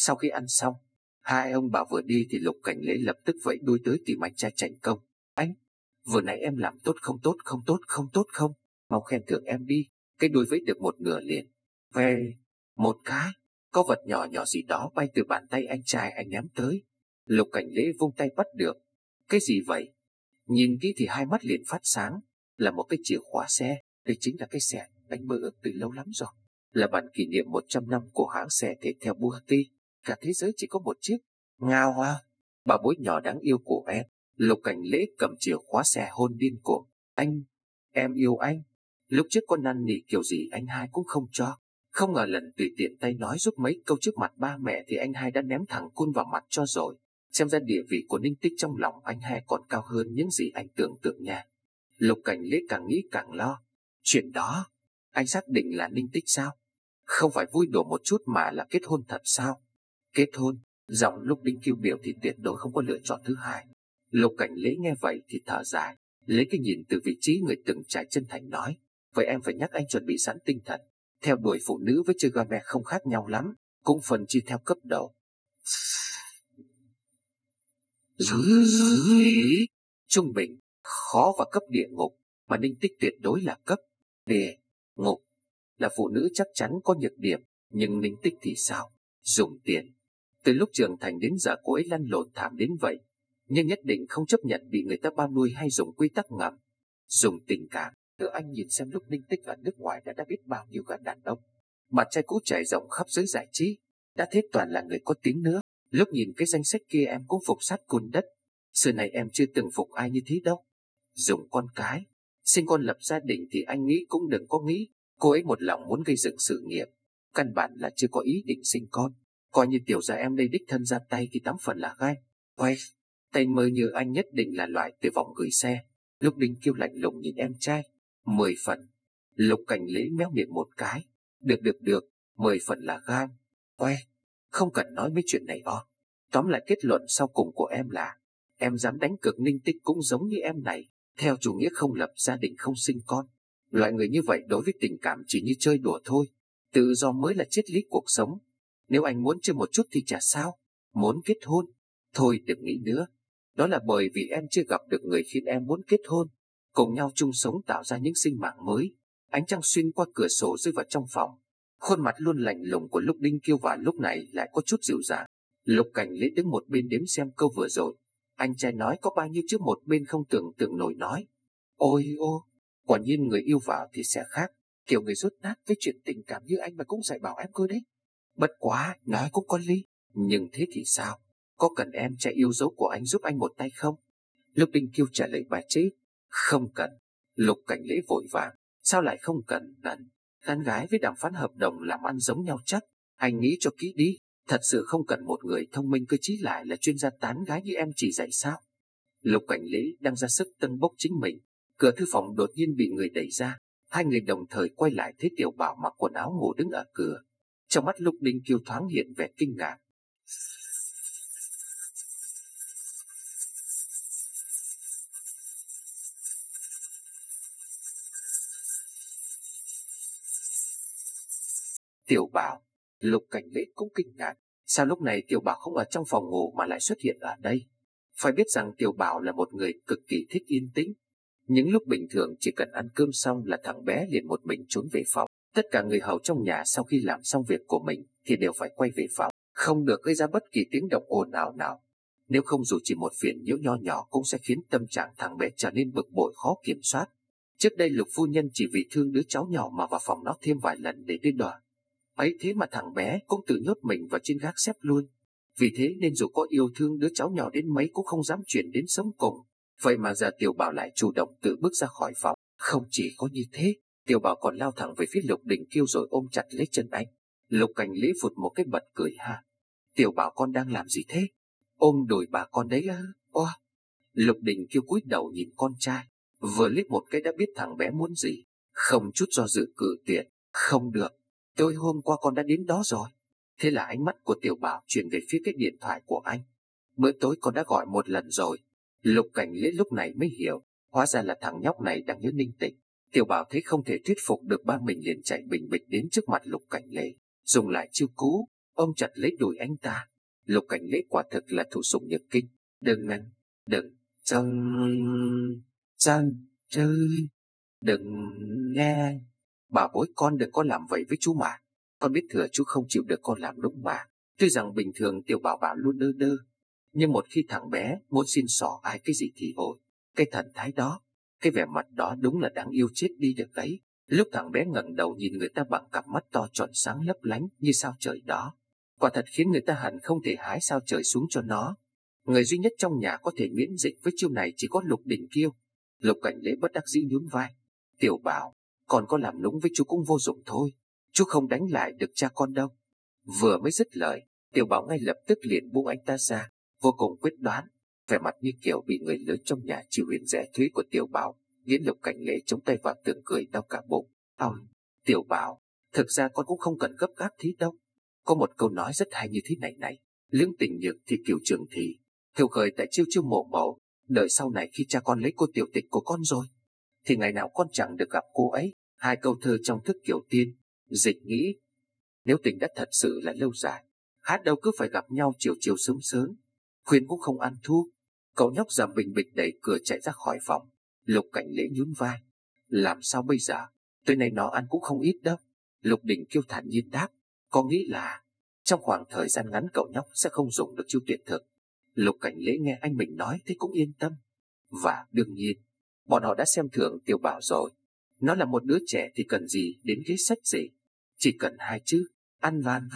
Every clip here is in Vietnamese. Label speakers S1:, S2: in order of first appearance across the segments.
S1: Sau khi ăn xong, hai ông bà vừa đi thì Lục Cảnh Lễ lập tức vẫy đuôi tới tìm anh trai Tránh Công. Anh, vừa nãy em làm tốt không, tốt không, tốt không, tốt không? Mau khen thưởng em đi. Cái đuôi vẫy được một nửa liền. Về, một cái, có vật nhỏ nhỏ gì đó bay từ bàn tay anh trai anh ném tới. Lục Cảnh Lễ vung tay bắt được. Cái gì vậy? Nhìn kỹ thì hai mắt liền phát sáng, là một cái chìa khóa xe. Đây chính là cái xe anh mơ ước từ lâu lắm rồi. Là bản kỷ niệm 100 năm của hãng xe thể theo Bugatti. Cả thế giới chỉ có một chiếc. Ngao hoa, bà bối nhỏ đáng yêu của em. Lục Cảnh Lễ cầm chìa khóa xe hôn điên cuồng. Anh, em yêu anh. Lúc trước con năn nỉ kiểu gì anh hai cũng không cho. Không ngờ lần tùy tiện tay nói giúp mấy câu trước mặt ba mẹ thì anh hai đã ném thẳng cun vào mặt cho rồi. Xem ra địa vị của Ninh Tích trong lòng anh hai còn cao hơn những gì anh tưởng tượng nha. Lục Cảnh Lễ càng nghĩ càng lo. Chuyện đó, anh xác định là Ninh Tích sao? Không phải vui đùa một chút mà là kết hôn thật sao? Kết hôn, giọng Lục Đinh Kiêu biểu thì tuyệt đối không có lựa chọn thứ hai. Lục Cảnh Lễ nghe vậy thì thở dài, lấy cái nhìn từ vị trí người từng trải chân thành nói. Vậy em phải nhắc anh chuẩn bị sẵn tinh thần. Theo đuổi phụ nữ với chơi game không khác nhau lắm, cũng phần chia theo cấp độ. Dưới trung bình, khó và cấp địa ngục, mà Ninh Tích tuyệt đối là cấp địa ngục. Là phụ nữ chắc chắn có nhược điểm, nhưng Ninh Tích thì sao? Dùng tiền. Từ lúc trưởng thành đến giờ cô ấy lăn lộn thảm đến vậy, nhưng nhất định không chấp nhận bị người ta bao nuôi hay dùng quy tắc ngầm. Dùng tình cảm. Thưa anh nhìn xem lúc Ninh Tích ở nước ngoài đã biết bao nhiêu gã đàn ông. Bạn trai cũ trải rộng khắp giới giải trí, đã thế toàn là người có tiếng nữa. Lúc nhìn cái danh sách kia em cũng phục sát cùn đất. Xưa này em chưa từng phục ai như thế đâu. Dùng con cái, sinh con lập gia đình thì anh nghĩ cũng đừng có nghĩ. Cô ấy một lòng muốn gây dựng sự nghiệp, căn bản là chưa có ý định sinh con. Coi như tiểu gia em đây đích thân ra tay thì 8 phần là gai. Quay, tay mơ như anh nhất định là loại từ vòng gửi xe. Lúc Đinh Kiêu lạnh lùng nhìn em trai. 10 phần. Lục Cảnh Lễ méo miệng một cái. Được, 10 phần là gan. Quay, không cần nói mấy chuyện này o. Tóm lại kết luận sau cùng của em là em dám đánh cược Ninh Tích cũng giống như em này, theo chủ nghĩa không lập gia đình không sinh con. Loại người như vậy đối với tình cảm chỉ như chơi đùa thôi. Tự do mới là triết lý cuộc sống. Nếu anh muốn chơi một chút thì chả sao. Muốn kết hôn, thôi đừng nghĩ nữa. Đó là bởi vì em chưa gặp được người khiến em muốn kết hôn, cùng nhau chung sống tạo ra những sinh mạng mới. Ánh trăng xuyên qua cửa sổ rơi vào trong phòng. Khuôn mặt luôn lạnh lùng của Lục Đinh Kiêu và lúc này lại có chút dịu dàng. Lục Cảnh Lễ đứng một bên đếm xem câu vừa rồi anh trai nói có bao nhiêu chứ một bên không tưởng tượng nổi nói. Ôi ô, quả nhiên người yêu vào thì sẽ khác. Kiểu người rốt nát với chuyện tình cảm như anh mà cũng dạy bảo em cơ đấy. Bất quá, nói cũng có lý. Nhưng thế thì sao? Có cần em trai yêu dấu của anh giúp anh một tay không? Lục Đinh Kiêu trả lời bà chứ. Không cần. Lục Cảnh Lễ vội vàng. Sao lại không cần? Gán gái với đàm phán hợp đồng làm ăn giống nhau chắc. Anh nghĩ cho kỹ đi. Thật sự không cần một người thông minh cơ chí lại là chuyên gia tán gái như em chỉ dạy sao? Lục Cảnh Lễ đang ra sức tâng bốc chính mình. Cửa thư phòng đột nhiên bị người đẩy ra. Hai người đồng thời quay lại thấy Tiểu Bảo mặc quần áo ngủ đứng ở cửa. Trong mắt Lục Đinh Kiêu thoáng hiện vẻ kinh ngạc. Tiểu Bảo, Lục Cảnh Lễ cũng kinh ngạc. Sao lúc này Tiểu Bảo không ở trong phòng ngủ mà lại xuất hiện ở đây? Phải biết rằng Tiểu Bảo là một người cực kỳ thích yên tĩnh. Những lúc bình thường chỉ cần ăn cơm xong là thằng bé liền một mình trốn về phòng. Tất cả người hầu trong nhà sau khi làm xong việc của mình thì đều phải quay về phòng, không được gây ra bất kỳ tiếng động ồn ào nào. Nếu không dù chỉ một phiền nhiễu nho nhỏ cũng sẽ khiến tâm trạng thằng bé trở nên bực bội khó kiểm soát. Trước đây Lục phu nhân chỉ vì thương đứa cháu nhỏ mà vào phòng nó thêm vài lần để đưa đò. Ấy thế mà thằng bé cũng tự nhốt mình vào trên gác xếp luôn. Vì thế nên dù có yêu thương đứa cháu nhỏ đến mấy cũng không dám chuyển đến sống cùng. Vậy mà giờ Tiểu Bảo lại chủ động tự bước ra khỏi phòng. Không chỉ có như thế, Tiểu Bảo còn lao thẳng về phía Lục Đình Kiêu rồi ôm chặt lấy chân anh. Lục Cảnh Lễ phụt một cái bật cười ha. Tiểu Bảo con đang làm gì thế? Ôm đùi bà con đấy á. Ô. Lục Đình Kiêu cúi đầu nhìn con trai, vừa liếc một cái đã biết thằng bé muốn gì. Không chút do dự cự tuyệt. Không được, tôi hôm qua con đã đến đó rồi. Thế là ánh mắt của Tiểu Bảo chuyển về phía cái điện thoại của anh. Bữa tối con đã gọi một lần rồi. Lục Cảnh Lễ lúc này mới hiểu, hóa ra là thằng nhóc này đang nhớ Ninh Tịch. Tiểu Bảo thấy không thể thuyết phục được ba mình liền chạy bình bịch đến trước mặt Lục Cảnh Lễ, dùng lại chiêu cú. ôm chặt lấy đùi anh ta. Lục Cảnh Lễ quả thực là thủ sủng nhược kinh. Đừng ngăn, đừng, chân, chơi, đừng nghe. Bảo bối con đừng có làm vậy với chú mà. Con biết thừa chú không chịu được con làm đúng mà. Tuy rằng bình thường Tiểu Bảo Bảo luôn đơ đơ, nhưng một khi thằng bé muốn xin xỏ ai cái gì thì ôi, cái thần thái đó, cái vẻ mặt đó đúng là đáng yêu chết đi được ấy. Lúc thằng bé ngẩng đầu nhìn người ta bằng cặp mắt to tròn sáng lấp lánh như sao trời đó, quả thật khiến người ta hận không thể hái sao trời xuống cho nó. Người duy nhất trong nhà có thể miễn dịch với chiêu này chỉ có Lục Đình Kiêu. Lục Cảnh Lễ bất đắc dĩ nhún vai. Tiểu Bảo, còn có làm nũng với chú cũng vô dụng thôi. Chú không đánh lại được cha con đâu. Vừa mới dứt lời, Tiểu Bảo ngay lập tức liền buông anh ta ra, vô cùng quyết đoán, vẻ mặt như kiểu bị người lớn trong nhà chịu huyền rẻ thuế của Tiểu Bảo, khiến Lục Cảnh Lễ chống tay vào tường cười đau cả bụng. Tiểu Bảo, thực ra con cũng không cần gấp gáp thế đâu. Có một câu nói rất hay như thế này này: lưỡng tình nhược thì cửu trường thì, thiều khởi tại chiêu chiêu mộ mẫu. Đợi sau này khi cha con lấy cô tiểu tịch của con rồi, thì ngày nào con chẳng được gặp cô ấy. Hai câu thơ trong thức kiểu tiên. Dịch nghĩ, nếu tình đã thật sự là lâu dài, hát đâu cứ phải gặp nhau chiều chiều sớm sớm. Khuyên cũng không ăn thua. Cậu nhóc già bình bịch đẩy cửa chạy ra khỏi phòng. Lục Cảnh Lễ nhún vai. Làm sao bây giờ? Tối nay nó ăn cũng không ít đâu. Lục Đình Kiêu thản nhiên đáp. Có nghĩ là trong khoảng thời gian ngắn cậu nhóc sẽ không dùng được chiêu tuyệt thực. Lục Cảnh Lễ nghe anh mình nói thế cũng yên tâm. Và đương nhiên, bọn họ đã xem thường Tiểu Bảo rồi. Nó là một đứa trẻ thì cần gì đến ghế sách gì. Chỉ cần hai chữ ăn van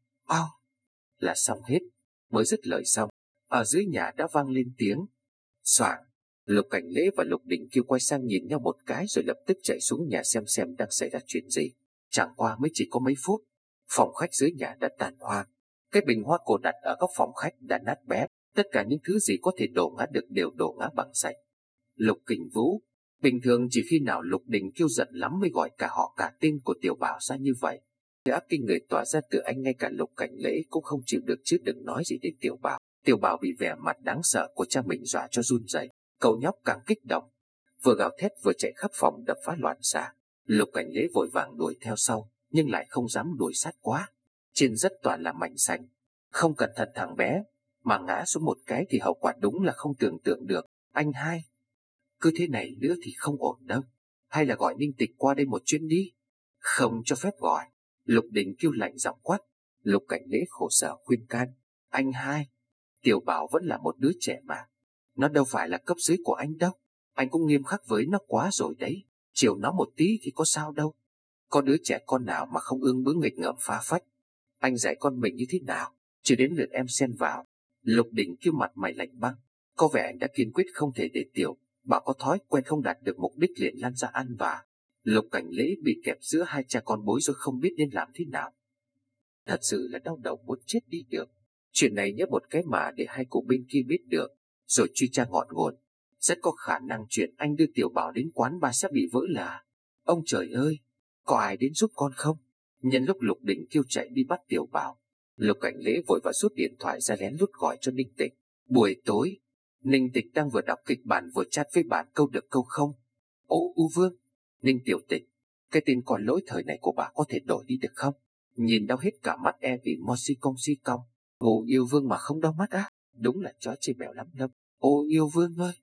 S1: là xong hết. Mới dứt lời xong, ở dưới nhà đã vang lên tiếng xoảng. Lục Cảnh Lễ và Lục Đình Kiêu quay sang nhìn nhau một cái rồi lập tức chạy xuống nhà xem đang xảy ra chuyện gì. Chẳng qua mới chỉ có mấy phút, phòng khách dưới nhà đã tàn hoang. Cái bình hoa cổ đặt ở góc phòng khách đã nát bét. Tất cả những thứ gì có thể đổ ngã được đều đổ ngã bằng sạch. Lục Kình Vũ, bình thường chỉ khi nào Lục Đình Kiêu giận lắm mới gọi cả họ cả tên của Tiểu Bảo ra như vậy. Ác kinh người tỏa ra từ anh, ngay cả Lục Cảnh Lễ cũng không chịu được chứ đừng nói gì đến Tiểu Bảo. Tiểu Bảo bị vẻ mặt đáng sợ của cha mình dọa cho run rẩy. Cậu nhóc càng kích động, vừa gào thét vừa chạy khắp phòng đập phá loạn xạ. Lục Cảnh Lễ vội vàng đuổi theo sau, nhưng lại không dám đuổi sát quá. Trên rất toàn là mảnh xanh, không cẩn thận thằng bé mà ngã xuống một cái thì hậu quả đúng là không tưởng tượng được. Anh hai, cứ thế này nữa thì không ổn đâu. Hay là gọi Ninh Tịch qua đây một chuyến đi. Không cho phép gọi. Lục Đình Kiêu lạnh giọng quát. Lục Cảnh Lễ khổ sở khuyên can. Anh hai, Tiểu Bảo vẫn là một đứa trẻ mà. Nó đâu phải là cấp dưới của anh đâu. Anh cũng nghiêm khắc với nó quá rồi đấy. Chiều nó một tí thì có sao đâu. Có đứa trẻ con nào mà không ương bướng nghịch ngợm phá phách. Anh dạy con mình như thế nào, chưa đến lượt em xen vào. Lục Đình Kiêu mặt mày lạnh băng. Có vẻ anh đã kiên quyết không thể để Tiểu Bảo có thói quen không đạt được mục đích liền lăn ra ăn vạ. Lục Cảnh Lễ bị kẹp giữa hai cha con bối rối không biết nên làm thế nào. Thật sự là đau đầu muốn chết đi được. Chuyện này nhớ một cái mà để hai cụ bên kia biết được, rồi truy tra ngọn nguồn. Rất có khả năng chuyện anh đưa Tiểu Bảo đến quán bar sẽ bị vỡ lở. Ông trời ơi, có ai đến giúp con không? Nhân lúc Lục Đình Kiêu chạy đi bắt Tiểu Bảo, Lục Cảnh Lễ vội vã rút điện thoại ra lén lút gọi cho Ninh Tịch. Buổi tối, Ninh Tịch đang vừa đọc kịch bản vừa chat với bạn câu được câu không. Ô U Vương, Ninh Tiểu Tịch, cái tên còn lỗi thời này của bà có thể đổi đi được không? Nhìn đau hết cả mắt vì Mosi công si cong. Ô Yêu Vương mà không đau mắt á, đúng là chó chê bèo lắm đâu. Ô Yêu Vương ơi,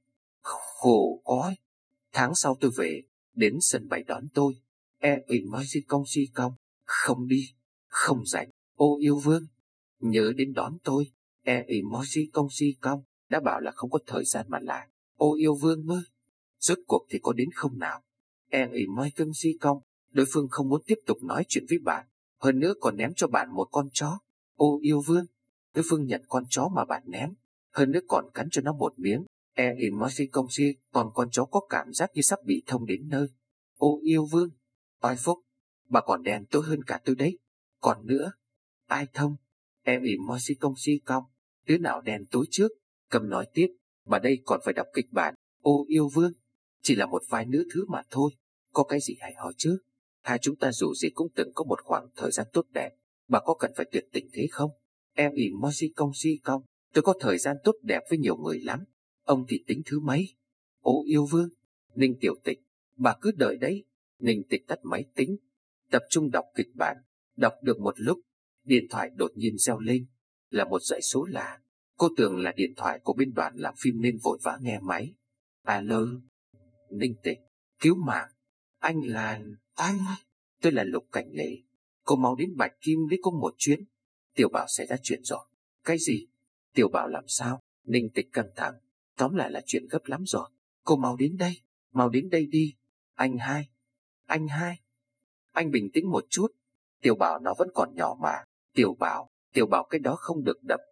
S1: khổ ói. Tháng sau tôi về, đến sân bay đón tôi. Vì Mosi công si cong, không đi, không rảnh. Ô Yêu Vương, nhớ đến đón tôi. Vì Mosi công si cong, đã bảo là không có thời gian mà lại. Ô Yêu Vương ơi, rốt cuộc thì có đến không nào? Vì Mosi công si cong, đối phương không muốn tiếp tục nói chuyện với bạn, hơn nữa còn ném cho bạn một con chó. Ô Yêu Vương, đối phương nhận con chó mà bạn ném, hơn nữa còn cắn cho nó một miếng. In Mosi công si, còn con chó có cảm giác như sắp bị thông đến nơi. Ô Yêu Vương, oai phúc, bà còn đèn tối hơn cả tôi đấy. Còn nữa, ai thông? In Mosi công si cong, đứa nào đèn tối trước? Cầm nói tiếp, bà đây còn phải đọc kịch bản. Ô Yêu Vương, chỉ là một vài nữ thứ mà thôi, có cái gì hay ho chứ? Hai chúng ta dù gì cũng từng có một khoảng thời gian tốt đẹp, bà có cần phải tuyệt tình thế không? Em ỉ Moji công si công, tôi có thời gian tốt đẹp với nhiều người lắm. Ông thì tính thứ mấy? Ô Yêu Vương, Ninh Tiểu Tịch, bà cứ đợi đấy. Ninh Tịch tắt máy tính, tập trung đọc kịch bản. Đọc được một lúc, Điện thoại đột nhiên reo lên, là một dãy số lạ. Cô tưởng là điện thoại của bên đoàn làm phim nên vội vã nghe máy. Alo, Ninh Tịch, cứu mạng. Anh là... Anh... Tôi là Lục Cảnh Lệ. Cô mau đến Bạch Kim với cô một chuyến. Tiểu Bảo xảy ra chuyện rồi. Cái gì? Tiểu Bảo làm sao? Ninh Tịch căng thẳng. Tóm lại là chuyện gấp lắm rồi. Cô mau đến đây đi. Anh hai, anh bình tĩnh một chút. Tiểu Bảo nó vẫn còn nhỏ mà. Tiểu Bảo cái đó không được đập.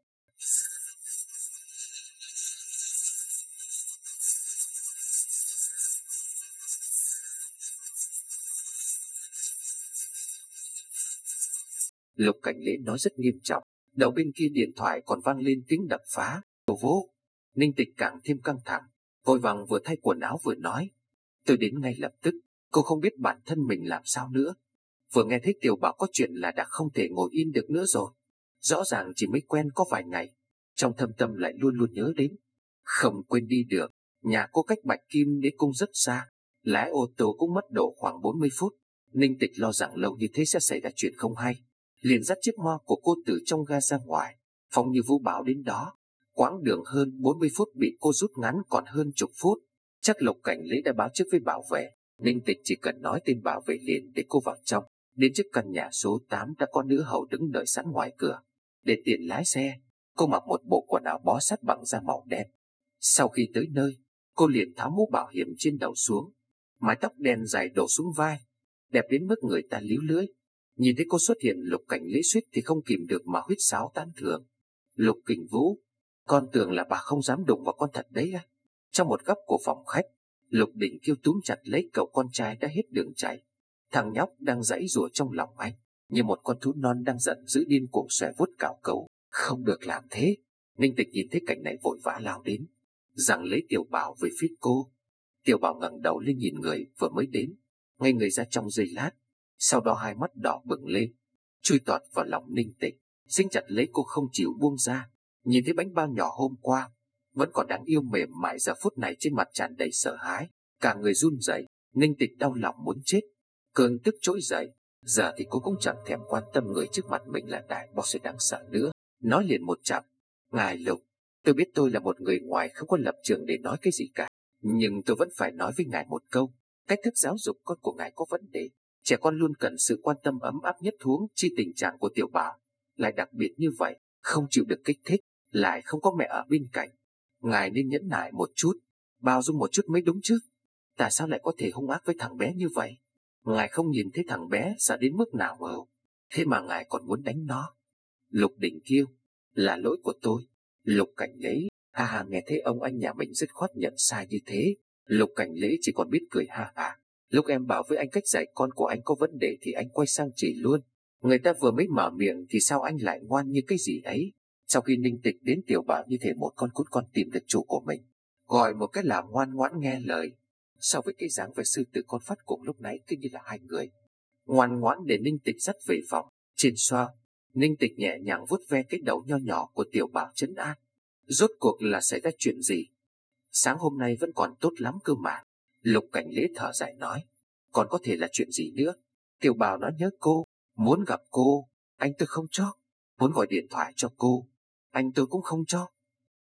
S1: Lục Cảnh Lễ nói rất nghiêm trọng. Đầu bên kia điện thoại còn vang lên tiếng đập phá. Vô vô. Ninh Tịch càng thêm căng thẳng, vội vàng vừa thay quần áo vừa nói. Tôi đến ngay lập tức. Cô không biết bản thân mình làm sao nữa. Vừa nghe thấy Tiểu Bảo có chuyện là đã không thể ngồi yên được nữa rồi. Rõ ràng chỉ mới quen có vài ngày, trong thâm tâm lại luôn luôn nhớ đến. Không quên đi được. Nhà cô cách Bạch Kim đế cung rất xa. Lái ô tô cũng mất độ khoảng 40 phút. Ninh Tịch lo rằng lâu như thế sẽ xảy ra chuyện không hay, liền dắt chiếc Hoa của cô từ trong ga ra ngoài, phóng như vũ bão đến đó. Quãng đường hơn 40 phút bị cô rút ngắn còn hơn chục phút. Chắc Lục Cảnh Lễ đã báo trước với bảo vệ. Ninh Tịch chỉ cần nói tên bảo vệ liền để cô vào trong. Đến trước căn nhà số 8 đã có nữ hầu đứng đợi sẵn ngoài cửa. Để tiện lái xe, cô mặc một bộ quần áo bó sát bằng da màu đen. Sau khi tới nơi, cô liền tháo mũ bảo hiểm trên đầu xuống. Mái tóc đen dài đổ xuống vai, đẹp đến mức người ta líu lưỡi. Nhìn thấy cô xuất hiện, Lục Cảnh Lễ suýt thì không kìm được mà huýt sáo tán thưởng. Lục Kình Vũ, con tưởng là bà không dám đụng vào con thật đấy á. Trong một góc của phòng khách, Lục Đình Kiêu túm chặt lấy cậu con trai đã hết đường chạy. Thằng nhóc đang giãy giụa trong lòng anh, như một con thú non đang giận dữ điên cuồng xòe vuốt cào cấu. Không được làm thế. Ninh Tịch nhìn thấy cảnh này vội vã lao đến, giằng lấy Tiểu Bảo về phía cô. Tiểu Bảo ngẩng đầu lên nhìn người vừa mới đến, ngây người ra trong giây lát, sau đó hai mắt đỏ bừng lên, chui tọt vào lòng Ninh Tịch, dính chặt lấy cô không chịu buông ra. Nhìn thấy bánh bao nhỏ hôm qua vẫn còn đáng yêu mềm mại, giờ phút này trên mặt tràn đầy sợ hãi, cả người run rẩy. Ninh Tịch đau lòng muốn chết, cơn tức trỗi dậy. Giờ thì cô cũng chẳng thèm quan tâm người trước mặt mình là đại boss đáng sợ nữa. Nói liền một chặp. Ngài Lục, tôi biết tôi là một người ngoài không có lập trường để nói cái gì cả, nhưng tôi vẫn phải nói với ngài một câu. Cách thức giáo dục con của ngài có vấn đề. Trẻ con luôn cần sự quan tâm ấm áp nhất, huống chi tình trạng của Tiểu Bảo lại đặc biệt như vậy, không chịu được kích thích, lại không có mẹ ở bên cạnh. Ngài nên nhẫn nại một chút, bao dung một chút mới đúng chứ. Tại sao lại có thể hung ác với thằng bé như vậy? Ngài không nhìn thấy thằng bé sợ đến mức nào mà thế mà ngài còn muốn đánh nó. Lục Đình Kiêu, là lỗi của tôi. Lục Cảnh Lễ, ha ha. Nghe thấy ông anh nhà mình dứt khoát nhận sai như thế, Lục Cảnh Lễ chỉ còn biết cười ha ha. Lúc em bảo với anh cách dạy con của anh có vấn đề thì anh quay sang chỉ luôn. Người ta vừa mới mở miệng thì sao anh lại ngoan như cái gì ấy? Sau khi Ninh Tịch đến Tiểu Bảo như thể một con cút con tìm được chủ của mình, gọi một cái là ngoan ngoãn nghe lời. So với cái dáng vẻ sư tử con phát cùng lúc nãy cứ như là hai người. Ngoan ngoãn để Ninh Tịch dắt về phòng. Trên xoa, Ninh Tịch nhẹ nhàng vuốt ve cái đầu nho nhỏ của Tiểu Bảo trấn an. Rốt cuộc là xảy ra chuyện gì? Sáng hôm nay vẫn còn tốt lắm cơ mà. Lục Cảnh Lễ thở dài nói. Còn có thể là chuyện gì nữa? Tiểu Bảo nó nhớ cô, muốn gặp cô, anh tôi không cho. Muốn gọi điện thoại cho cô, anh tôi cũng không cho.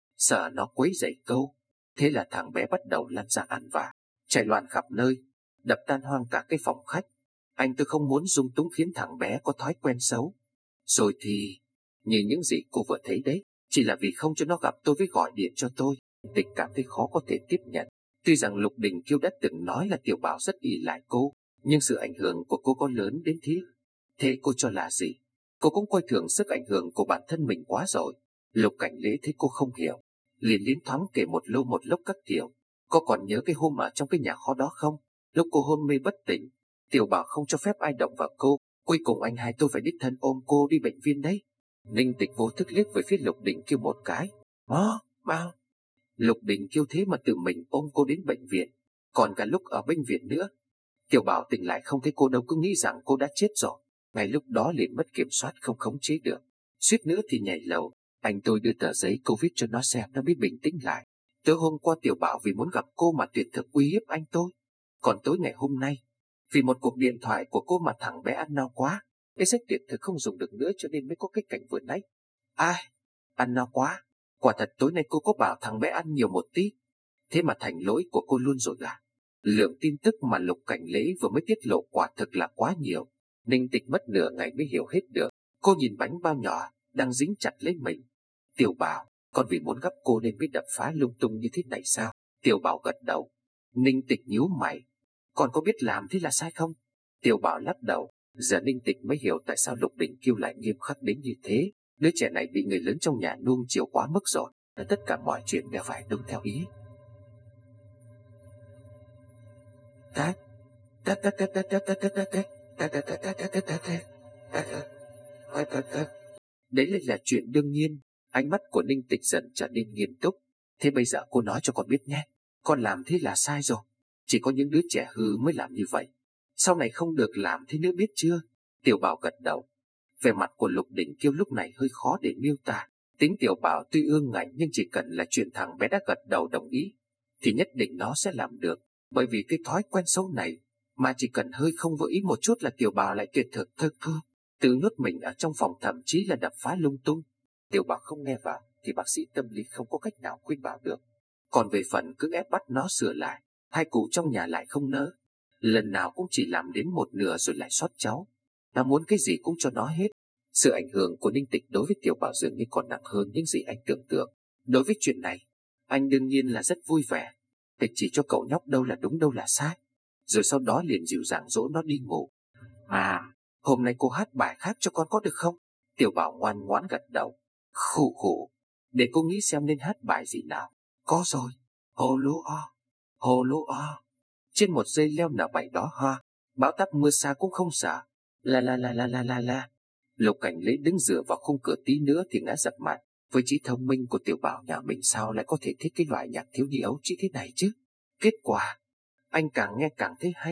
S1: Sợ nó quấy rầy câu. Thế là thằng bé bắt đầu lăn ra ăn vạ, chạy loạn khắp nơi, đập tan hoang cả cái phòng khách. Anh tôi không muốn dung túng khiến thằng bé có thói quen xấu. Rồi thì, như những gì cô vừa thấy đấy, chỉ là vì không cho nó gặp tôi với gọi điện cho tôi. Tịch cảm thấy khó có thể tiếp nhận. Tuy rằng Lục Đình Kiêu đã từng nói là Tiểu Bảo rất ỷ lại cô, nhưng sự ảnh hưởng của cô có lớn đến thế. Thế cô cho là gì? Cô cũng coi thường sức ảnh hưởng của bản thân mình quá rồi. Lục Cảnh Lễ thấy cô không hiểu, liền liến thoáng kể một lô một lốc các kiểu. Cô còn nhớ cái hôm ở trong cái nhà kho đó không? Lúc cô hôn mê bất tỉnh, Tiểu Bảo không cho phép ai động vào cô. Cuối cùng anh hai tôi phải đích thân ôm cô đi bệnh viện đấy. Ninh Tịch vô thức liếc về phía Lục Đình Kiêu một cái. Bao? Lục Đình Kiêu thế mà tự mình ôm cô đến bệnh viện, còn cả lúc ở bệnh viện nữa. Tiểu Bảo tỉnh lại không thấy cô đâu, cứ nghĩ rằng cô đã chết rồi. Ngay lúc đó liền mất kiểm soát, không khống chế được, suýt nữa thì nhảy lầu. Anh tôi đưa tờ giấy Covid cho nó xem, nó biết bình tĩnh lại. Tối hôm qua Tiểu Bảo vì muốn gặp cô mà tuyệt thực uy hiếp anh tôi. Còn tối ngày hôm nay, vì một cuộc điện thoại của cô mà thằng bé ăn no quá, Cái sách tuyệt thực không dùng được nữa cho nên mới có cái cảnh vừa nãy. Ai, ăn no quá. Quả thật tối nay cô có bảo thằng bé ăn nhiều một tí. Thế mà thành lỗi của cô luôn rồi à? Lượng tin tức mà Lục Cảnh Lễ vừa mới tiết lộ quả thực là quá nhiều. Ninh Tịch mất nửa ngày mới hiểu hết được. Cô nhìn bánh bao nhỏ đang dính chặt lấy mình. Tiểu Bảo, con vì muốn gấp cô nên mới đập phá lung tung như thế này sao? Tiểu Bảo gật đầu. Ninh Tịch nhíu mày. Con có biết làm thế là sai không? Tiểu Bảo lắc đầu. Giờ Ninh Tịch mới hiểu tại sao Lục Đình Kiêu lại nghiêm khắc đến như thế. Đứa trẻ này bị người lớn trong nhà nuông chiều quá mức rồi. Tất cả mọi chuyện đều phải đúng theo ý. Đấy lại là chuyện đương nhiên. Ánh mắt của Ninh Tịch dần trở nên nghiêm túc. Thế bây giờ cô nói cho con biết nhé. Con làm thế là sai rồi. Chỉ có những đứa trẻ hư mới làm như vậy. Sau này không được làm thế nữa, biết chưa? Tiểu Bảo gật đầu. Về mặt của Lục Đình Kiêu lúc này hơi khó để miêu tả. Tính Tiểu Bảo tuy ương ngạnh nhưng chỉ cần là chuyện thằng bé đã gật đầu đồng ý thì nhất định nó sẽ làm được. Bởi vì cái thói quen xấu này mà chỉ cần hơi không vừa ý một chút là Tiểu Bảo lại tuyệt thực thơ cơ, tự nhốt mình ở trong phòng, thậm chí là đập phá lung tung. Tiểu Bảo không nghe vào thì bác sĩ tâm lý không có cách nào khuyên bảo được. Còn về phần cứ ép bắt nó sửa lại, hai cụ trong nhà lại không nỡ. Lần nào cũng chỉ làm đến một nửa rồi lại sót cháu. Nó muốn cái gì cũng cho nó hết. Sự ảnh hưởng của Ninh Tịch đối với Tiểu Bảo dường như còn nặng hơn những gì anh tưởng tượng. Đối với chuyện này, anh đương nhiên là rất vui vẻ. Tịch chỉ cho cậu nhóc đâu là đúng đâu là sai, rồi sau đó liền dịu dàng dỗ nó đi ngủ. Hôm nay cô hát bài khác cho con có được không? Tiểu Bảo ngoan ngoãn gật đầu. Khụ khụ, để cô nghĩ xem nên hát bài gì nào. Có rồi, hồ lô o, hồ lô o. Trên một dây leo nở bảy đó hoa, bão táp mưa xa cũng không sợ. La. Lục Cảnh Lễ đứng dựa vào khung cửa tí nữa thì ngã dập mặt. Với trí thông minh của Tiểu Bảo nhà mình sao lại có thể thích cái loại nhạc thiếu nhi ấu trĩ thế này chứ? Kết quả, anh càng nghe càng thấy hay.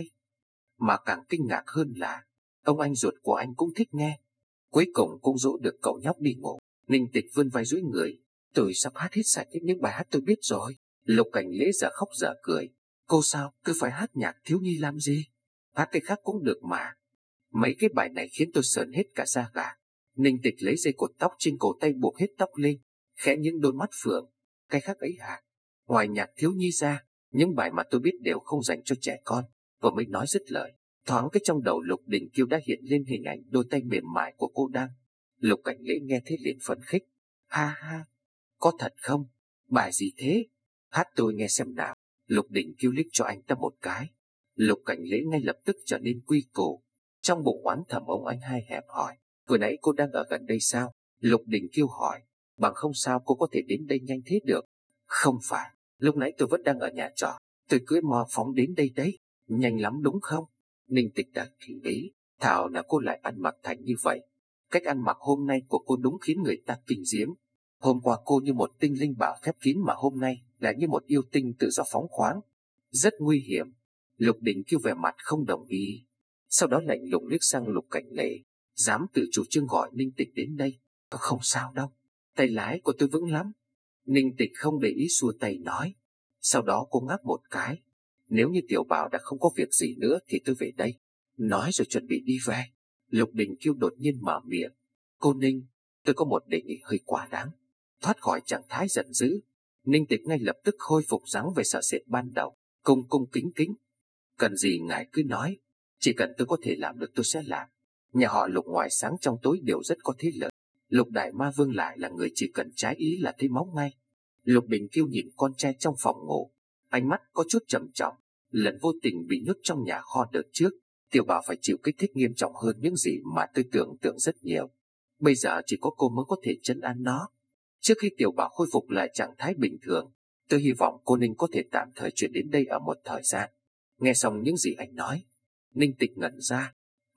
S1: Mà càng kinh ngạc hơn là ông anh ruột của anh cũng thích nghe. Cuối cùng cũng dỗ được cậu nhóc đi ngủ. Ninh Tịch vươn vai duỗi người. Tôi sắp hát hết sạch những bài hát tôi biết rồi. Lục Cảnh Lễ giờ khóc giờ cười. Cô sao cứ phải hát nhạc thiếu nhi làm gì? Hát cái khác cũng được mà. Mấy cái bài này khiến tôi sởn hết cả da gà. Ninh Tịch lấy dây cột tóc trên cổ tay buộc hết tóc lên, khẽ những đôi mắt phượng. Cái khác ấy hả? Ngoài nhạc thiếu nhi ra, những bài mà tôi biết đều không dành cho trẻ con. Vừa mới nói dứt lời, thoáng cái trong đầu Lục Đình Kiêu đã hiện lên hình ảnh đôi tay mềm mại của cô đang. Lục Cảnh Lễ nghe thế liền phấn khích. Ha, có thật không? Bài gì thế? Hát tôi nghe xem nào. Lục Đình Kiêu liếc cho anh ta một cái. Lục Cảnh Lễ ngay lập tức trở nên quy củ. Trong bụng oán thầm ông anh hai hẹp hỏi. Vừa nãy cô đang ở gần đây sao? Lục Đình Kiêu hỏi. Bằng không sao cô có thể đến đây nhanh thế được? Không phải, lúc nãy tôi vẫn đang ở nhà trọ. Tôi cưỡi mò phóng đến đây đấy. Nhanh lắm đúng không? Ninh Tịch đã thì ý. Thảo nào cô lại ăn mặc thành như vậy. Cách ăn mặc hôm nay của cô đúng khiến người ta kinh diễm. Hôm qua cô như một tinh linh bảo khép kín mà hôm nay là như một yêu tinh tự do phóng khoáng. Rất nguy hiểm. Lục Đình Kiêu vẻ mặt không đồng ý. Sau đó lạnh lùng liếc sang Lục Cảnh Lễ. Dám tự chủ trương gọi Ninh Tịch đến đây. Không sao đâu. Tay lái của tôi vững lắm. Ninh Tịch không để ý xua tay nói. Sau đó cô ngáp một cái. Nếu như Tiểu Bảo đã không có việc gì nữa thì tôi về đây. Nói rồi chuẩn bị đi về. Lục Đình Kiêu đột nhiên mở miệng. Cô Ninh, tôi có một đề nghị hơi quá đáng. Thoát khỏi trạng thái giận dữ, Ninh Tịch ngay lập tức khôi phục dáng vẻ sợ sệt ban đầu. Cung cung kính kính. Cần gì ngài cứ nói. Chỉ cần tôi có thể làm được tôi sẽ làm. Nhà họ Lục ngoài sáng trong tối đều rất có thế lực. Lục Đại Ma Vương lại là người chỉ cần trái ý là thấy máu ngay. Lục Đình Kiêu nhìn con trai trong phòng ngủ, ánh mắt có chút trầm trọng. Lần vô tình bị nhốt trong nhà kho đợt trước, Tiểu Bảo phải chịu kích thích nghiêm trọng hơn những gì mà tôi tưởng tượng rất nhiều. Bây giờ chỉ có cô mới có thể trấn an nó. Trước khi Tiểu Bảo khôi phục lại trạng thái bình thường, tôi hy vọng cô Ninh có thể tạm thời chuyển đến đây ở một thời gian. Nghe xong những gì anh nói, Ninh Tịch ngẩn ra.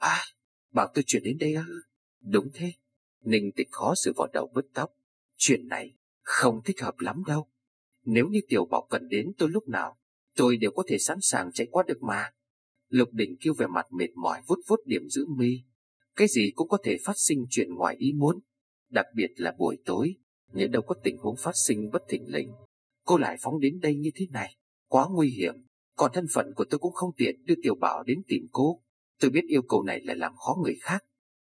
S1: Bảo tôi chuyển đến đây ư? Đúng thế. Ninh Tịch khó xử vào đầu bứt tóc. Chuyện này không thích hợp lắm đâu. Nếu như Tiểu Bảo cần đến tôi lúc nào, tôi đều có thể sẵn sàng chạy qua được mà. Lục Đình Kiêu vẻ mặt mệt mỏi vuốt vuốt điểm giữ mi. Cái gì cũng có thể phát sinh chuyện ngoài ý muốn. Đặc biệt là buổi tối, nhỡ đâu có tình huống phát sinh bất thình lình. Cô lại phóng đến đây như thế này, quá nguy hiểm. Còn thân phận của tôi cũng không tiện đưa Tiểu Bảo đến tìm cô. Tôi biết yêu cầu này là làm khó người khác,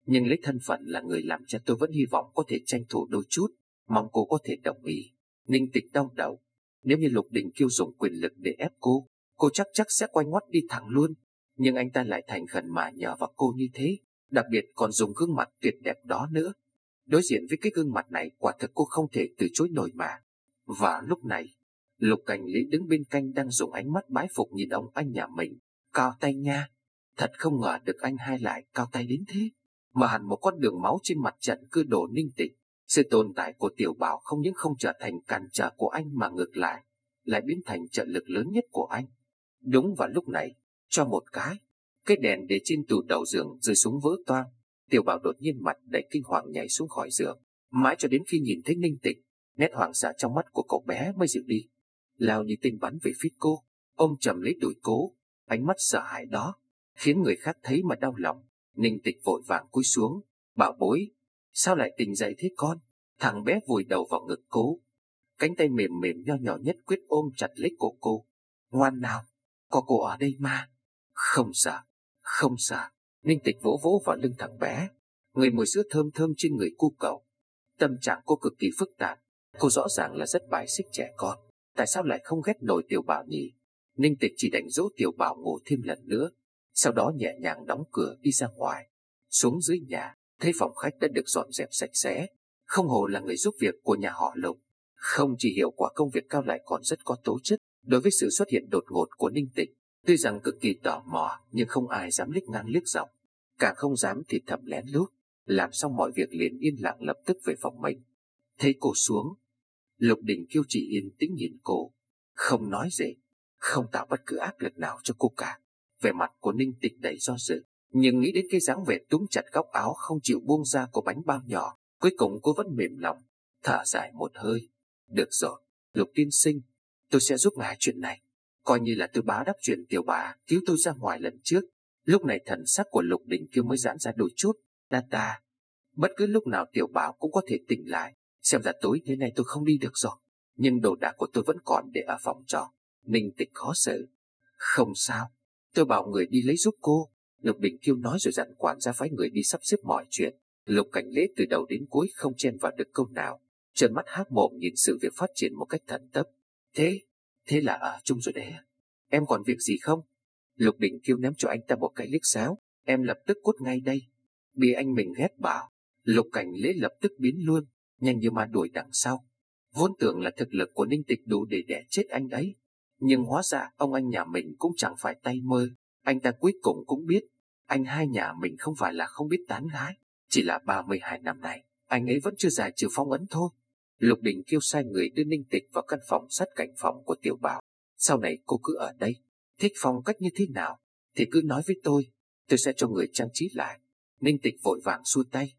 S1: Nhưng lấy thân phận là người làm cha tôi vẫn hy vọng có thể tranh thủ đôi chút, mong cô có thể đồng ý. Ninh Tịch đau đầu. Nếu như Lục Đình Kiêu dùng quyền lực để ép cô chắc sẽ quay ngoắt đi thẳng luôn. Nhưng anh ta lại thành khẩn mà nhờ vào cô như thế, đặc biệt còn dùng gương mặt tuyệt đẹp đó nữa. Đối diện với cái gương mặt này, quả thực cô không thể từ chối nổi mà. Và lúc này, Lục Cảnh Lý đứng bên cạnh đang dùng ánh mắt bái phục nhìn ông anh nhà mình. Cao tay nha, thật không ngờ được anh hai lại cao tay đến thế, mà hẳn một con đường máu trên mặt trận cư đồ Ninh Tịch. Sự tồn tại của Tiểu Bảo không những không trở thành cản trở của anh mà ngược lại biến thành trợ lực lớn nhất của anh. Đúng vào lúc này, cho một cái đèn để trên tủ đầu giường rơi xuống vỡ toang. Tiểu Bảo đột nhiên mặt đầy kinh hoàng nhảy xuống khỏi giường, mãi cho đến khi nhìn thấy Ninh Tịch, nét hoảng sợ trong mắt của cậu bé mới dịu đi. Lao như tên bắn về phía cô, ôm chầm lấy đùi cô, ánh mắt sợ hãi đó khiến người khác thấy mà đau lòng. Ninh Tịch vội vàng cúi xuống. Bảo bối, sao lại tỉnh dậy thế con? Thằng bé vùi đầu vào ngực cô, cánh tay mềm mềm nho nhỏ nhất quyết ôm chặt lấy cổ cô. Ngoan nào, có cô ở đây mà. Không sợ, không sợ. Ninh Tịch vỗ vỗ vào lưng thằng bé, người mùi sữa thơm thơm trên người cu cậu. Tâm trạng cô cực kỳ phức tạp. Cô rõ ràng là rất bài xích trẻ con, tại sao lại không ghét nổi Tiểu Bảo nhỉ? Ninh Tịch chỉ đành dỗ Tiểu Bảo ngủ thêm lần nữa, sau đó nhẹ nhàng đóng cửa đi ra ngoài. Xuống dưới nhà, thấy phòng khách đã được dọn dẹp sạch sẽ. Không hổ là người giúp việc của nhà họ Lục. Không chỉ hiệu quả công việc cao lại còn rất có tố chất. Đối với sự xuất hiện đột ngột của Ninh Tịch, tuy rằng cực kỳ tò mò nhưng không ai dám liếc ngang liếc dọc, càng không dám thì thầm lén lút. Làm xong mọi việc liền yên lặng lập tức về phòng mình. Thấy cô xuống, Lục Đình Kiêu chỉ yên tĩnh nhìn cô, không nói gì, không tạo bất cứ áp lực nào cho cô cả. Vẻ mặt của Ninh Tịch đầy do dự, nhưng nghĩ đến cái dáng vẻ túm chặt góc áo không chịu buông ra của bánh bao nhỏ, cuối cùng cô vẫn mềm lòng, thở dài một hơi. Được rồi, Lục tiên sinh, tôi sẽ giúp ngài chuyện này, coi như là tôi báo đáp chuyện Tiểu Bà cứu tôi ra ngoài lần trước. Lúc này thần sắc của Lục Đình Kiêu mới giãn ra đôi chút. Đa bất cứ lúc nào Tiểu Bảo cũng có thể tỉnh lại. Xem ra tối thế này tôi không đi được rồi, nhưng đồ đạc của tôi vẫn còn để ở phòng trọ. Ninh Tịch khó xử. Không sao, tôi bảo người đi lấy giúp cô. Lục Đình Kiêu nói rồi dặn quản gia phái người đi sắp xếp mọi chuyện. Lục Cảnh Lễ từ đầu đến cuối không chen vào được câu nào, trợn mắt há mồm nhìn sự việc phát triển một cách thần tốc. Thế là ở chung rồi đấy. Em còn việc gì không? Lục Đình Kiêu ném cho anh ta một cái liếc xéo. Em lập tức cút ngay đây. Bị anh mình ghét bảo, Lục Cảnh Lễ lập tức biến luôn, nhanh như ma đuổi đằng sau. Vốn tưởng là thực lực của Ninh Tịch đủ để đẻ chết anh ấy, nhưng hóa ra ông anh nhà mình cũng chẳng phải tay mơ. Anh ta cuối cùng cũng biết, anh hai nhà mình không phải là không biết tán gái, chỉ là 32 năm nay anh ấy vẫn chưa giải trừ phong ấn thôi. Lục Đình Kiêu sai người đưa Ninh Tịch vào căn phòng sát cạnh phòng của Tiểu Bảo. Sau này cô cứ ở đây, thích phong cách như thế nào thì cứ nói với tôi sẽ cho người trang trí lại. Ninh Tịch vội vàng xua tay.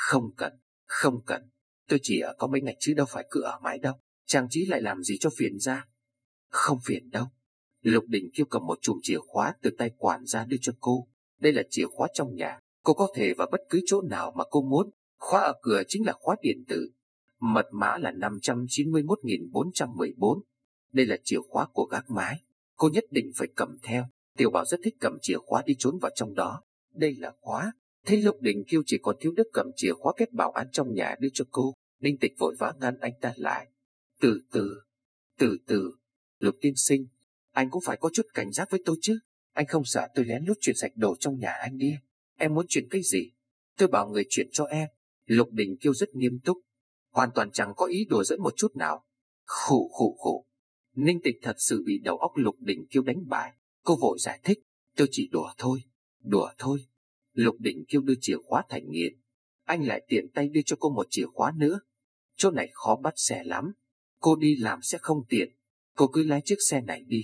S1: Không cần, tôi chỉ ở có mấy ngày chứ đâu phải cứ ở mãi đâu. Trang trí lại làm gì cho phiền ra. Không phiền đâu. Lục Đình Kiêu cầm một chùm chìa khóa từ tay quản gia đưa cho cô. Đây là chìa khóa trong nhà, cô có thể vào bất cứ chỗ nào mà cô muốn. Khóa ở cửa chính là khóa điện tử, mật mã là 591.414. Đây là chìa khóa của gác mái, cô nhất định phải cầm theo. Tiểu Bảo rất thích cầm chìa khóa đi trốn vào trong đó. Đây là khóa. Thấy Lục Đình Kiêu chỉ còn thiếu đức cầm chìa khóa kết bảo an trong nhà đưa cho cô, Ninh Tịch vội vã ngăn anh ta lại. Từ từ, Lục tiên sinh, anh cũng phải có chút cảnh giác với tôi chứ. Anh không sợ tôi lén lút chuyển sạch đồ trong nhà anh đi. Em muốn chuyển cái gì, tôi bảo người chuyển cho em. Lục Đình Kiêu rất nghiêm túc, hoàn toàn chẳng có ý đùa dẫn một chút nào. Khụ. Ninh Tịch thật sự bị đầu óc Lục Đình Kiêu đánh bại. Cô vội giải thích, tôi chỉ đùa thôi. Lục Đình Kiêu đưa chìa khóa thành nghiện. Anh lại tiện tay đưa cho cô một chìa khóa nữa. Chỗ này khó bắt xe lắm, cô đi làm sẽ không tiện. Cô cứ lái chiếc xe này đi.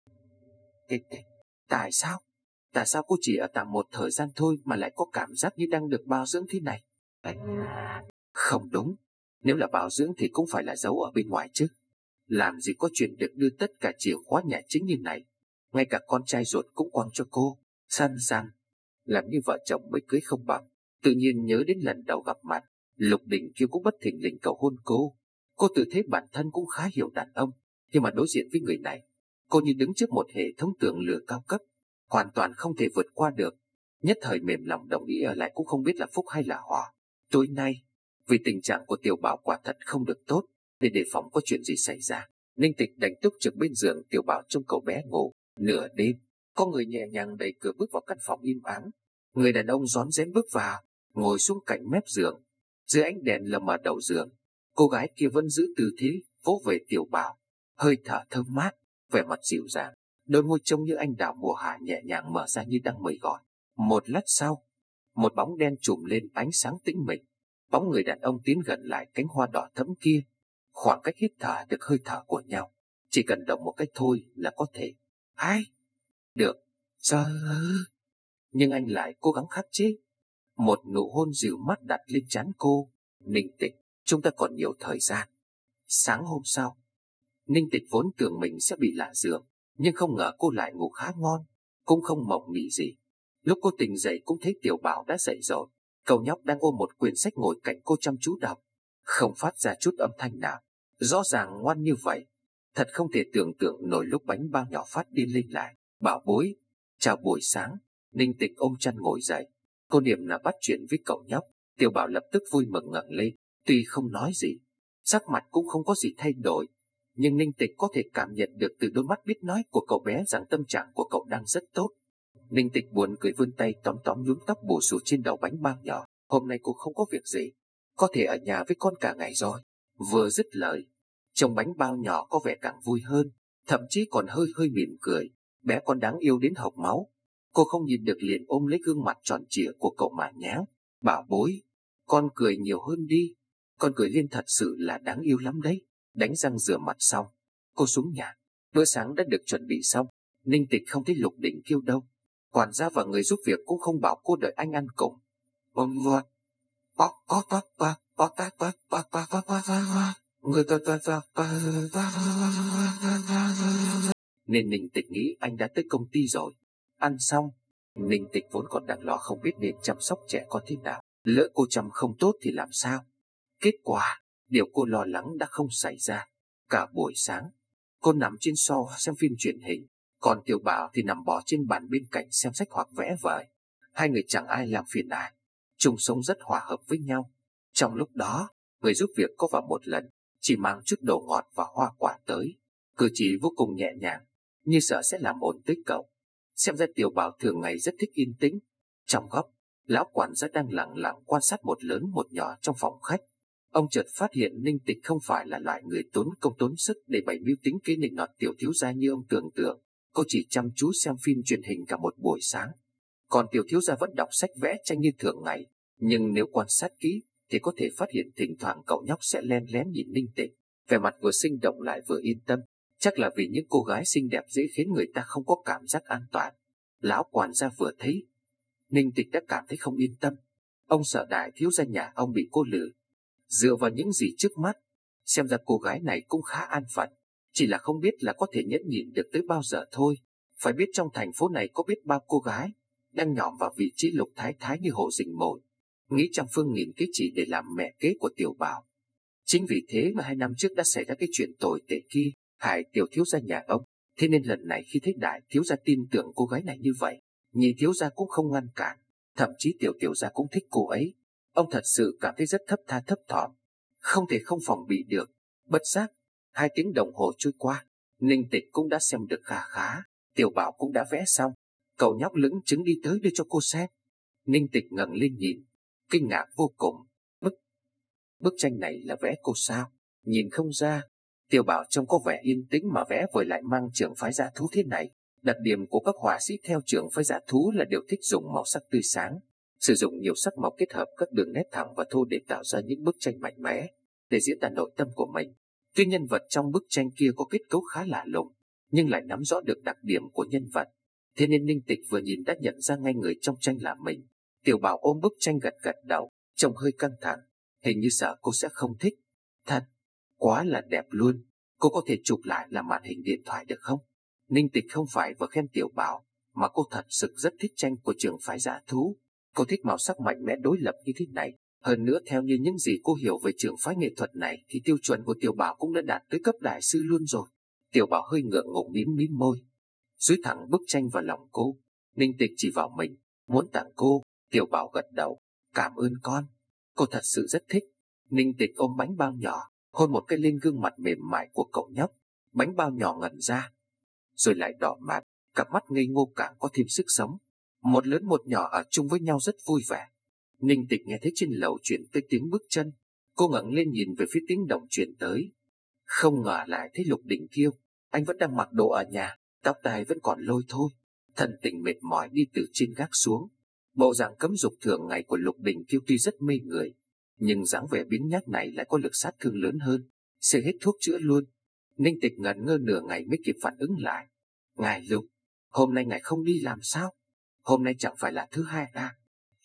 S1: Tại sao cô chỉ ở tạm một thời gian thôi mà lại có cảm giác như đang được bao dưỡng thế này? Không đúng, nếu là bảo dưỡng thì cũng phải là giấu ở bên ngoài chứ. Làm gì có chuyện được đưa tất cả chìa khóa nhà chính như này. Ngay cả con trai ruột cũng quăng cho cô. San làm như vợ chồng mới cưới không bằng. Tự nhiên nhớ đến lần đầu gặp mặt, Lục Đình Kiêu cũng bất thình lình cầu hôn cô. Cô tự thấy bản thân cũng khá hiểu đàn ông, nhưng mà đối diện với người này, cô như đứng trước một hệ thống tường lửa cao cấp, hoàn toàn không thể vượt qua được. Nhất thời mềm lòng đồng ý ở lại cũng không biết là phúc hay là họa. Tối nay, vì tình trạng của Tiểu Bảo quả thật không được tốt, để đề phòng có chuyện gì xảy ra, Ninh Tịch đành túc trực bên giường Tiểu Bảo trông cậu bé ngủ. Nửa đêm, có người nhẹ nhàng đẩy cửa bước vào căn phòng im ắng. Người đàn ông rón rén bước vào, ngồi xuống cạnh mép giường. Dưới ánh đèn lờ mờ đầu giường, cô gái kia vẫn giữ tư thế vỗ về Tiểu Bảo, hơi thở thơm mát, vẻ mặt dịu dàng, đôi môi trông như anh đào mùa hạ nhẹ nhàng mở ra như đang mời gọi. Một lát sau, một bóng đen trùm lên ánh sáng tĩnh mịch. Bóng người đàn ông tiến gần lại cánh hoa đỏ thẫm kia, khoảng cách hít thở được hơi thở của nhau, chỉ cần động một cách thôi là có thể. Ai? Được, sao? Nhưng anh lại cố gắng khắc chế. Một nụ hôn dịu mắt đặt lên trán cô. Ninh Tịch, chúng ta còn nhiều thời gian. Sáng hôm sau, Ninh Tịch vốn tưởng mình sẽ bị lạ giường, nhưng không ngờ cô lại ngủ khá ngon, cũng không mộng mị gì. Lúc cô tỉnh dậy cũng thấy Tiểu Bảo đã dậy rồi. Cậu nhóc đang ôm một quyển sách ngồi cạnh cô chăm chú đọc, không phát ra chút âm thanh nào. Rõ ràng ngoan như vậy, thật không thể tưởng tượng nổi lúc bánh bao nhỏ phát điên lên lại. Bảo bối, chào buổi sáng. Ninh Tịch ôm chăn ngồi dậy. Cô niệm là bắt chuyện với cậu nhóc. Tiểu Bảo lập tức vui mừng ngẩng lên, tuy không nói gì, sắc mặt cũng không có gì thay đổi, nhưng Ninh Tịch có thể cảm nhận được từ đôi mắt biết nói của cậu bé rằng tâm trạng của cậu đang rất tốt. Ninh Tịch buồn cười vươn tay tóm tóm nhúm tóc bù xù trên đầu bánh bao nhỏ. Hôm nay cô không có việc gì, có thể ở nhà với con cả ngày rồi. Vừa dứt lời, trông bánh bao nhỏ có vẻ càng vui hơn, thậm chí còn hơi hơi mỉm cười. Bé con đáng yêu đến hộc máu. Cô không nhìn được liền ôm lấy gương mặt tròn trịa của cậu mà nhéo. Bảo bối, con cười nhiều hơn đi, con cười lên thật sự là đáng yêu lắm đấy. Đánh răng rửa mặt xong, cô xuống nhà. Bữa sáng đã được chuẩn bị xong. Ninh Tịch không thấy Lục Định Kiêu đâu. Quản gia và người giúp việc cũng không bảo cô đợi anh ăn cùng. Nên Ninh Tịch nghĩ anh đã tới công ty rồi. Ăn xong, Ninh Tịch vốn còn đang lo không biết nên chăm sóc trẻ con thế nào. Lỡ cô chăm không tốt thì làm sao? Kết quả, điều cô lo lắng đã không xảy ra. Cả buổi sáng, cô nằm trên sofa xem phim truyền hình, còn Tiểu Bảo thì nằm bò trên bàn bên cạnh xem sách hoặc vẽ vời. Hai người chẳng ai làm phiền ai, chung sống rất hòa hợp với nhau. Trong lúc đó, người giúp việc có vào một lần, chỉ mang chút đồ ngọt và hoa quả tới, cử chỉ vô cùng nhẹ nhàng, như sợ sẽ làm ổn tới cậu. Xem ra Tiểu Bảo thường ngày rất thích yên tĩnh. Trong góc, lão quản gia đang lặng lặng quan sát một lớn một nhỏ trong phòng khách. Ông chợt phát hiện Ninh Tịch không phải là loại người tốn công tốn sức để bày mưu tính kế nịnh nọt tiểu thiếu gia như ông tưởng tượng. Cô chỉ chăm chú xem phim truyền hình cả một buổi sáng, còn tiểu thiếu gia vẫn đọc sách vẽ tranh như thường ngày. Nhưng nếu quan sát kỹ thì có thể phát hiện thỉnh thoảng cậu nhóc sẽ len lén nhìn Ninh Tịch, vẻ mặt vừa sinh động lại vừa yên tâm. Chắc là vì những cô gái xinh đẹp dễ khiến người ta không có cảm giác an toàn. Lão quản gia vừa thấy Ninh Tịch đã cảm thấy không yên tâm. Ông sợ đại thiếu gia nhà ông bị cô lừa. Dựa vào những gì trước mắt, xem ra cô gái này cũng khá an phận, chỉ là không biết là có thể nhẫn nhịn được tới bao giờ thôi. Phải biết trong thành phố này có biết bao cô gái đang nhỏm vào vị trí lục thái thái như Hồ Dình Mồi, nghĩ trăm phương nghìn kế chỉ để làm mẹ kế của Tiểu Bảo. Chính vì thế mà 2 năm trước đã xảy ra cái chuyện tồi tệ kia, hại tiểu thiếu gia nhà ông. Thế nên lần này khi thấy đại thiếu gia tin tưởng cô gái này như vậy, nhị thiếu gia cũng không ngăn cản, thậm chí tiểu gia cũng thích cô ấy. Ông thật sự cảm thấy rất thấp tha thấp thỏm, không thể không phòng bị được. Bất giác, 2 tiếng đồng hồ trôi qua, Ninh Tịch cũng đã xem được khá khá, Tiểu Bảo cũng đã vẽ xong. Cậu nhóc lững chứng đi tới đưa cho cô xem. Ninh Tịch ngẩng lên nhìn, kinh ngạc vô cùng. Bức tranh này là vẽ cô sao? Nhìn không ra. Tiểu Bảo trông có vẻ yên tĩnh mà vẽ vời lại mang trường phái dã thú thế này. Đặc điểm của các họa sĩ theo trường phái dã thú là đều thích dùng màu sắc tươi sáng, sử dụng nhiều sắc màu kết hợp các đường nét thẳng và thô để tạo ra những bức tranh mạnh mẽ, để diễn tả nội tâm của mình. Tuy nhân vật trong bức tranh kia có kết cấu khá lạ lùng, nhưng lại nắm rõ được đặc điểm của nhân vật. Thế nên Ninh Tịch vừa nhìn đã nhận ra ngay người trong tranh là mình. Tiểu Bảo ôm bức tranh gật gật đầu, trông hơi căng thẳng, hình như sợ cô sẽ không thích. Thật, quá là đẹp luôn, cô có thể chụp lại làm màn hình điện thoại được không? Ninh Tịch không phải vừa khen Tiểu Bảo, mà cô thật sự rất thích tranh của trường phái dã thú. Cô thích màu sắc mạnh mẽ đối lập như thế này. Hơn nữa theo như những gì cô hiểu về trường phái nghệ thuật này thì tiêu chuẩn của Tiểu Bảo cũng đã đạt tới cấp đại sư luôn rồi. Tiểu Bảo hơi ngượng ngùng mím mím môi, dúi thẳng bức tranh vào lòng cô. Ninh Tịch chỉ vào mình, Muốn tặng cô. Tiểu Bảo gật đầu. Cảm ơn con. Cô thật sự rất thích. Ninh Tịch ôm bánh bao nhỏ, hôn một cái lên gương mặt mềm mại của cậu nhóc. Bánh bao nhỏ ngẩn ra, rồi lại đỏ mặt, cặp mắt ngây ngô càng có thêm sức sống. Một lớn một nhỏ ở chung với nhau rất vui vẻ. Ninh Tịch nghe thấy trên lầu truyền tới tiếng bước chân. Cô ngẩng lên nhìn về phía tiếng động truyền tới. Không ngờ lại thấy Lục Đình Kiêu. Anh vẫn đang mặc đồ ở nhà, tóc tai vẫn còn lôi thôi, thần tình mệt mỏi đi từ trên gác xuống. Bộ dạng cấm dục thường ngày của Lục Đình Kiêu tuy rất mê người, nhưng dáng vẻ biến nhát này lại có lực sát thương lớn hơn, sẽ hết thuốc chữa luôn. Ninh Tịch ngẩn ngơ nửa ngày mới kịp phản ứng lại. Ngài Lục, hôm nay ngài không đi làm sao? Hôm nay chẳng phải là thứ hai à?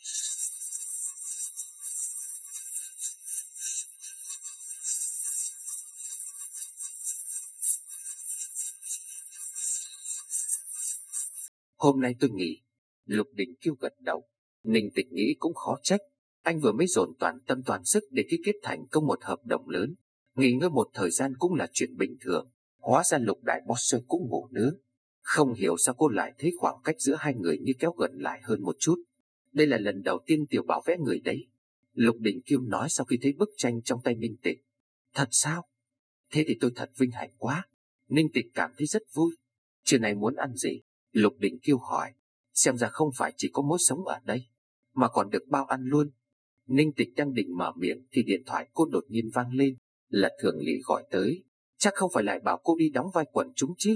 S1: Hôm nay tôi nghỉ. Lục Đình Kiêu gật đầu. Ninh Tịch nghĩ cũng khó trách. Anh vừa mới dồn toàn tâm toàn sức để ký kết thành công một hợp đồng lớn. Nghỉ ngơi một thời gian cũng là chuyện bình thường. Hóa ra Lục đại boss cũng ngủ nướng. Không hiểu sao cô lại thấy khoảng cách giữa hai người như kéo gần lại hơn một chút. Đây là lần đầu tiên Tiểu Bảo vẽ người đấy. Lục Đình Kiêu nói sau khi thấy bức tranh trong tay Ninh Tịch. Thật sao? Thế thì tôi thật vinh hạnh quá. Ninh Tịch cảm thấy rất vui. Trưa nay muốn ăn gì? Lục Đình Kiêu hỏi. Xem ra không phải chỉ có mối sống ở đây, mà còn được bao ăn luôn. Ninh Tịch đang định mở miệng thì điện thoại cô đột nhiên vang lên. Là Thường Lý gọi tới. Chắc không phải lại bảo cô đi đóng vai quần chúng chứ?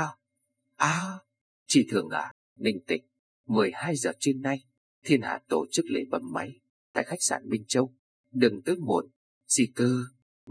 S1: Chị Thường à, Ninh Tịch, 12 giờ trưa nay, Thiên Hạ tổ chức lễ bấm máy tại khách sạn Minh Châu. Đừng tới muộn. Gì cơ?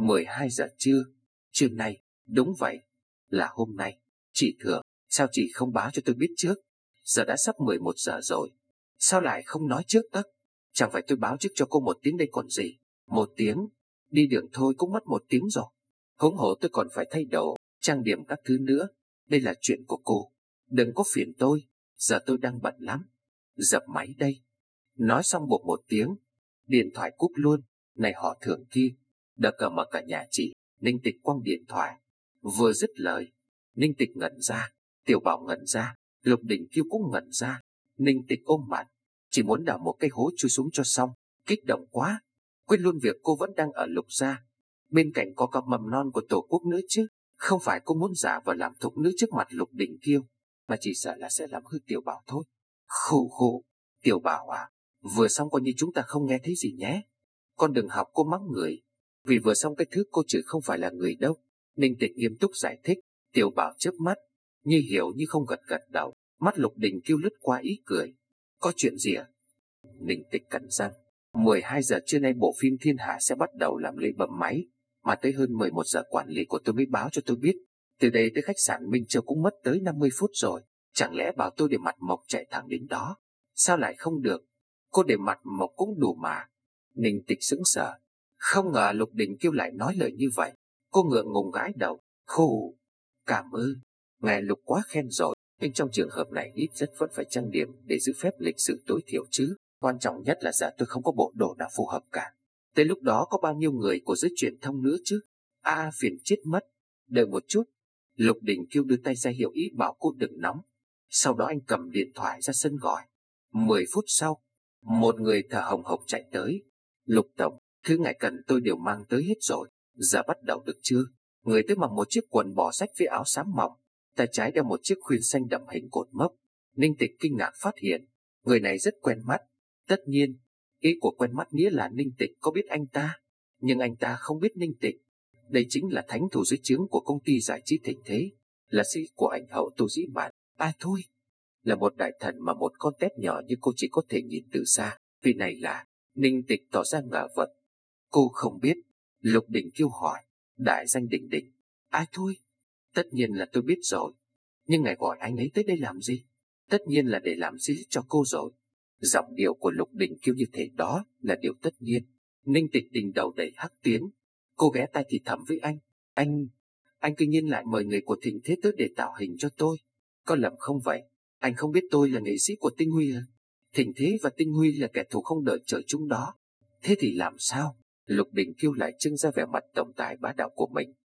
S1: 12 giờ trưa nay? Đúng vậy, là hôm nay. Chị Thường, sao chị không báo cho tôi biết trước? Giờ đã sắp 11 giờ rồi, sao lại không nói trước tắc? Chẳng phải tôi báo trước cho cô 1 tiếng đây còn gì. 1 tiếng? Đi đường thôi cũng mất 1 tiếng rồi. Huống hồ tôi còn phải thay đồ, trang điểm các thứ nữa. Đây là chuyện của cô, đừng có phiền tôi. Giờ tôi đang bận lắm. Dập máy đây. Nói xong buộc 1 tiếng, điện thoại cúp luôn. Này họ Thường kia, đã cờ mở cả nhà chị. Ninh Tịch quăng điện thoại. Vừa dứt lời, Ninh Tịch ngẩn ra, Tiểu Bảo ngẩn ra, Lục Đình Kiêu cũng ngẩn ra. Ninh Tịch ôm mặt, chỉ muốn đào một cái hố chui xuống cho xong. Kích động quá, quên luôn việc cô vẫn đang ở Lục gia. Bên cạnh có cả mầm non của Tổ quốc nữa chứ. Không phải cô muốn giả vờ làm thục nữ trước mặt Lục Đình Kiêu, mà chỉ sợ là sẽ làm hư Tiểu Bảo thôi. Khụ khụ, Tiểu Bảo à, vừa xong coi như chúng ta không nghe thấy gì nhé. Con đừng học cô mắng người, vì vừa xong cái thứ cô chửi không phải là người đâu. Ninh Tịch nghiêm túc giải thích. Tiểu Bảo chớp mắt, như hiểu như không gật gật đầu. Mắt Lục Đình Kiêu lướt qua ý cười. Có chuyện gì à? Ninh Tịch cắn răng. 12 giờ trưa nay bộ phim Thiên Hạ sẽ bắt đầu làm lễ bấm máy, mà tới hơn 11 giờ quản lý của tôi mới báo cho tôi biết. Từ đây tới khách sạn Minh Châu cũng mất tới 50 phút rồi. Chẳng lẽ bảo tôi để mặt mộc chạy thẳng đến đó? Sao lại không được? Cô để mặt mộc cũng đủ mà. Ninh Tịch sững sờ. Không ngờ Lục Đình Kiêu lại nói lời như vậy. Cô ngượng ngùng gãi đầu. Khổ. Cảm ơn. Ngài Lục quá khen rồi. Nhưng trong trường hợp này ít rất vẫn phải trang điểm để giữ phép lịch sự tối thiểu chứ. Quan trọng nhất là tôi không có bộ đồ nào phù hợp cả. Tới lúc đó có bao nhiêu người của giới truyền thông nữa chứ? Phiền chết mất. Đợi một chút. Lục Đình Kiêu đưa tay ra hiệu ý bảo cô đừng nóng. Sau đó anh cầm điện thoại ra sân gọi. 10 phút sau, một người thở hồng hộc chạy tới. Lục tổng, thứ ngài cần tôi đều mang tới hết rồi. Giờ bắt đầu được chưa? Người tới mặc một chiếc quần bò rách với áo xám mỏng, tay trái đeo một chiếc khuyên xanh đậm hình cột mốc. Ninh Tịch kinh ngạc phát hiện người này rất quen mắt. Tất nhiên, ý của quen mắt nghĩa là Ninh Tịch có biết anh ta, nhưng anh ta không biết Ninh Tịch. Đây chính là thánh thủ dưới trướng của công ty giải trí Thịnh Thế, là sĩ của ảnh hậu Tô Dĩ Mạn. Thôi, là một đại thần mà một con tép nhỏ như cô chỉ có thể nhìn từ xa. Vì này là... Ninh Tịch tỏ ra ngờ vực. Cô không biết. Lục Đình Kiêu hỏi. Đại danh Đình Đình. Thôi, tất nhiên là tôi biết rồi. Nhưng ngài gọi anh ấy tới đây làm gì? Tất nhiên là để làm gì cho cô rồi. Giọng điệu của Lục Đình Kiêu như thế đó là điều tất nhiên. Ninh Tịch đình đầu đầy hắc tuyến. Cô ghé tay thì thầm với anh. Anh cứ nhiên lại mời người của Thịnh Thế tới để tạo hình cho tôi. Có lầm không vậy? Anh không biết tôi là nghệ sĩ của Tinh Huy à? Thịnh Thế và Tinh Huy là kẻ thù không đợi trời chung đó. Thế thì làm sao? Lục Đình Kiêu lại trưng ra vẻ mặt tổng tài bá đạo của mình.